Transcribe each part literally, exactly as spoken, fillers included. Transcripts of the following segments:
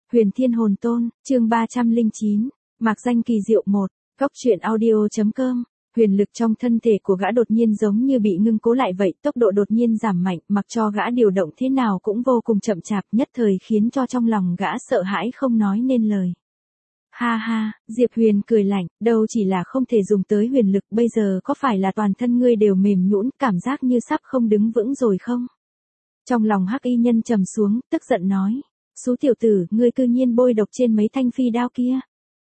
Huyền Thiên Hồn Tôn, chương ba trăm lẻ chín, mạc danh kỳ diệu một, góc truyện audio.com. Huyền lực trong thân thể của gã đột nhiên giống như bị ngưng cố lại vậy, tốc độ đột nhiên giảm mạnh, mặc cho gã điều động thế nào cũng vô cùng chậm chạp, nhất thời khiến cho trong lòng gã sợ hãi không nói nên lời. Ha ha, Diệp Huyền cười lạnh, đâu chỉ là không thể dùng tới huyền lực, bây giờ có phải là toàn thân ngươi đều mềm nhũn, cảm giác như sắp không đứng vững rồi không? Trong lòng Hắc Y Nhân trầm xuống, tức giận nói, Sú tiểu tử, ngươi cư nhiên bôi độc trên mấy thanh phi đao kia.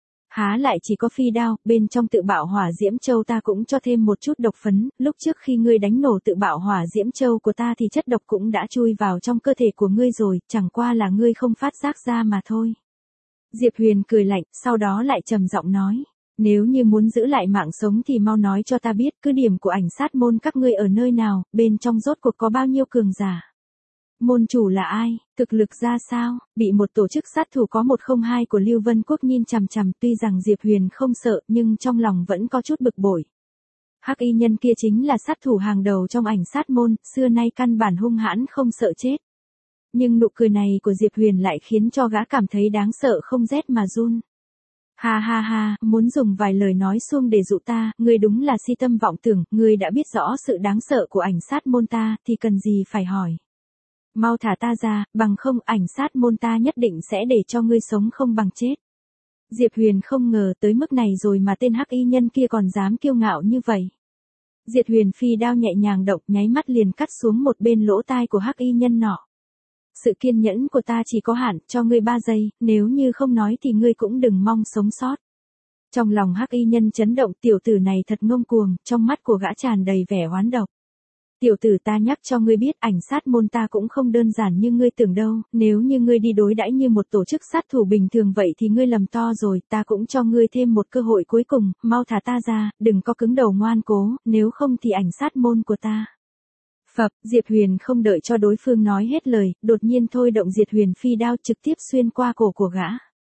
Há lại chỉ có phi đao, bên trong tự bạo hỏa diễm châu ta cũng cho thêm một chút độc phấn, lúc trước khi ngươi đánh nổ tự bạo hỏa diễm châu của ta thì chất độc cũng đã chui vào trong cơ thể của ngươi rồi, chẳng qua là ngươi không phát giác ra mà thôi. Diệp Huyền cười lạnh, sau đó lại trầm giọng nói, nếu như muốn giữ lại mạng sống thì mau nói cho ta biết, cứ điểm của ảnh sát môn các ngươi ở nơi nào, bên trong rốt cuộc có bao nhiêu cường giả. Môn chủ là ai, thực lực ra sao, bị một tổ chức sát thủ có một không hai của Lưu Vân Quốc nhìn chằm chằm, tuy rằng Diệp Huyền không sợ nhưng trong lòng vẫn có chút bực bội. Hắc Y Nhân kia chính là sát thủ hàng đầu trong ảnh sát môn, xưa nay căn bản hung hãn không sợ chết. Nhưng nụ cười này của Diệp Huyền lại khiến cho gã cảm thấy đáng sợ không rét mà run. Ha ha ha, muốn dùng vài lời nói xuông để dụ ta, ngươi đúng là si tâm vọng tưởng, ngươi đã biết rõ sự đáng sợ của ảnh sát môn ta, thì cần gì phải hỏi. Mau thả ta ra, bằng không ảnh sát môn ta nhất định sẽ để cho ngươi sống không bằng chết. Diệp Huyền không ngờ tới mức này rồi mà tên Hắc Y Nhân kia còn dám kiêu ngạo như vậy. Diệp Huyền phi đao nhẹ nhàng động, nháy mắt liền cắt xuống một bên lỗ tai của Hắc Y Nhân nọ. Sự kiên nhẫn của ta chỉ có hạn, cho ngươi ba giây, nếu như không nói thì ngươi cũng đừng mong sống sót. Trong lòng Hắc Y Nhân chấn động, tiểu tử này thật ngông cuồng, trong mắt của gã tràn đầy vẻ oán độc. Tiểu tử, ta nhắc cho ngươi biết, ảnh sát môn ta cũng không đơn giản như ngươi tưởng đâu, nếu như ngươi đi đối đãi như một tổ chức sát thủ bình thường vậy thì ngươi lầm to rồi, ta cũng cho ngươi thêm một cơ hội cuối cùng, mau thả ta ra, đừng có cứng đầu ngoan cố, nếu không thì ảnh sát môn của ta. Phập, Diệp Huyền không đợi cho đối phương nói hết lời, đột nhiên thôi động Diệp Huyền phi đao trực tiếp xuyên qua cổ của gã.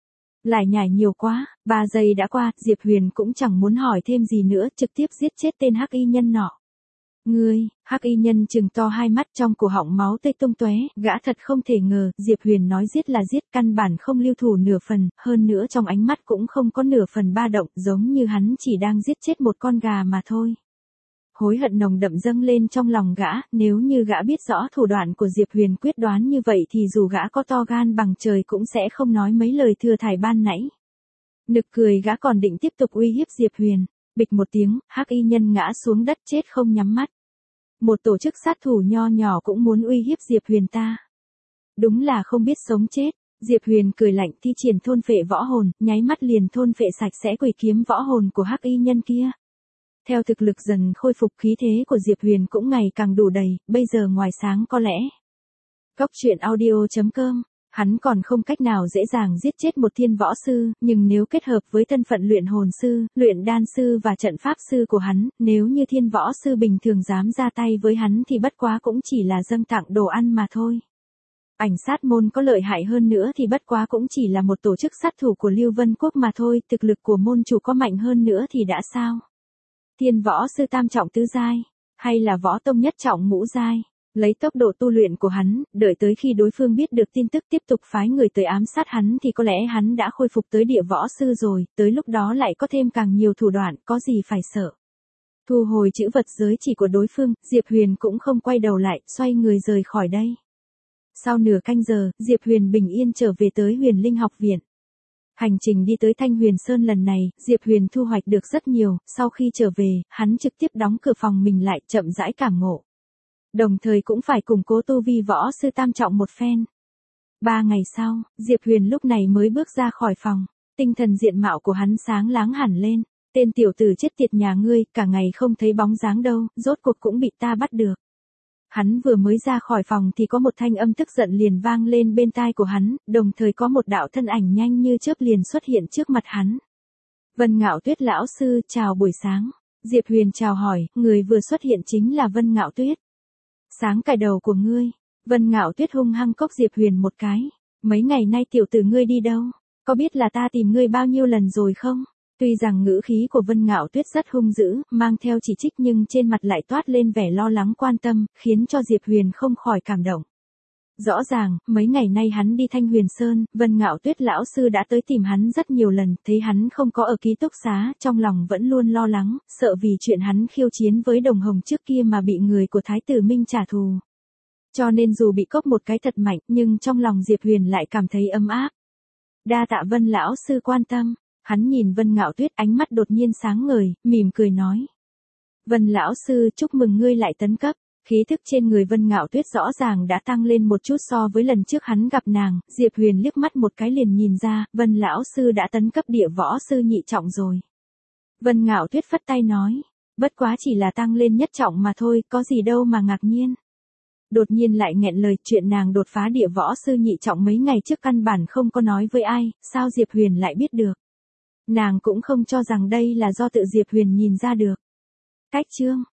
Lại nhảy nhiều quá, ba giây đã qua, Diệp Huyền cũng chẳng muốn hỏi thêm gì nữa, trực tiếp giết chết tên Hắc Y Nhân nọ. Ngươi, Hắc Y Nhân trừng to hai mắt, trong cổ họng máu tươi tung tóe, gã thật không thể ngờ, Diệp Huyền nói giết là giết, căn bản không lưu thủ nửa phần, hơn nữa trong ánh mắt cũng không có nửa phần ba động, giống như hắn chỉ đang giết chết một con gà mà thôi. Hối hận nồng đậm dâng lên trong lòng gã, nếu như gã biết rõ thủ đoạn của Diệp Huyền quyết đoán như vậy thì dù gã có to gan bằng trời cũng sẽ không nói mấy lời thừa thải ban nãy. Nực cười, gã còn định tiếp tục uy hiếp Diệp Huyền. Bịch một tiếng, Hắc Y Nhân ngã xuống đất chết không nhắm mắt. Một tổ chức sát thủ nho nhỏ cũng muốn uy hiếp Diệp Huyền ta. Đúng là không biết sống chết. Diệp Huyền cười lạnh, thi triển thôn phệ võ hồn, nháy mắt liền thôn phệ sạch sẽ quỷ kiếm võ hồn của Hắc Y Nhân kia. Theo thực lực dần khôi phục, khí thế của Diệp Huyền cũng ngày càng đủ đầy, bây giờ ngoài sáng có lẽ. Góc truyện audio.com. Hắn còn không cách nào dễ dàng giết chết một thiên võ sư, nhưng nếu kết hợp với thân phận luyện hồn sư, luyện đan sư và trận pháp sư của hắn, nếu như thiên võ sư bình thường dám ra tay với hắn thì bất quá cũng chỉ là dâng tặng đồ ăn mà thôi. Ảnh sát môn có lợi hại hơn nữa thì bất quá cũng chỉ là một tổ chức sát thủ của Lưu Vân Quốc mà thôi, thực lực của môn chủ có mạnh hơn nữa thì đã sao? Thiên võ sư tam trọng tứ giai, hay là võ tông nhất trọng ngũ giai? Lấy tốc độ tu luyện của hắn, đợi tới khi đối phương biết được tin tức tiếp tục phái người tới ám sát hắn thì có lẽ hắn đã khôi phục tới địa võ sư rồi, tới lúc đó lại có thêm càng nhiều thủ đoạn, có gì phải sợ. Thu hồi chữ vật giới chỉ của đối phương, Diệp Huyền cũng không quay đầu lại, xoay người rời khỏi đây. Sau nửa canh giờ, Diệp Huyền bình yên trở về tới Huyền Linh học viện. Hành trình đi tới Thanh Huyền Sơn lần này, Diệp Huyền thu hoạch được rất nhiều, sau khi trở về, hắn trực tiếp đóng cửa phòng mình lại, chậm rãi cảm ngộ. Đồng thời cũng phải củng cố tu vi võ sư tam trọng một phen. Ba ngày sau, Diệp Huyền lúc này mới bước ra khỏi phòng, tinh thần diện mạo của hắn sáng láng hẳn lên. Tên tiểu tử chết tiệt nhà ngươi, cả ngày không thấy bóng dáng đâu, rốt cuộc cũng bị ta bắt được. Hắn vừa mới ra khỏi phòng thì có một thanh âm tức giận liền vang lên bên tai của hắn, đồng thời có một đạo thân ảnh nhanh như chớp liền xuất hiện trước mặt hắn. Vân Ngạo Tuyết lão sư, chào buổi sáng. Diệp Huyền chào hỏi, người vừa xuất hiện chính là Vân Ngạo Tuyết. Sáng cài đầu của ngươi. Vân Ngạo Tuyết hung hăng cốc Diệp Huyền một cái. Mấy ngày nay tiểu tử ngươi đi đâu? Có biết là ta tìm ngươi bao nhiêu lần rồi không? Tuy rằng ngữ khí của Vân Ngạo Tuyết rất hung dữ, mang theo chỉ trích nhưng trên mặt lại toát lên vẻ lo lắng quan tâm, khiến cho Diệp Huyền không khỏi cảm động. Rõ ràng, mấy ngày nay hắn đi Thanh Huyền Sơn, Vân Ngạo Tuyết lão sư đã tới tìm hắn rất nhiều lần, thấy hắn không có ở ký túc xá, trong lòng vẫn luôn lo lắng, sợ vì chuyện hắn khiêu chiến với Đồng Hồng trước kia mà bị người của Thái tử Minh trả thù. Cho nên dù bị cốc một cái thật mạnh, nhưng trong lòng Diệp Huyền lại cảm thấy ấm áp. Đa tạ Vân lão sư quan tâm, hắn nhìn Vân Ngạo Tuyết ánh mắt đột nhiên sáng ngời, mỉm cười nói. Vân lão sư chúc mừng ngươi lại tấn cấp. Khí thức trên người Vân Ngạo Tuyết rõ ràng đã tăng lên một chút so với lần trước hắn gặp nàng, Diệp Huyền liếc mắt một cái liền nhìn ra, Vân lão sư đã tấn cấp địa võ sư nhị trọng rồi. Vân Ngạo Tuyết phất tay nói, bất quá chỉ là tăng lên nhất trọng mà thôi, có gì đâu mà ngạc nhiên. Đột nhiên lại nghẹn lời, chuyện nàng đột phá địa võ sư nhị trọng mấy ngày trước căn bản không có nói với ai, sao Diệp Huyền lại biết được. Nàng cũng không cho rằng đây là do tự Diệp Huyền nhìn ra được. Cách chương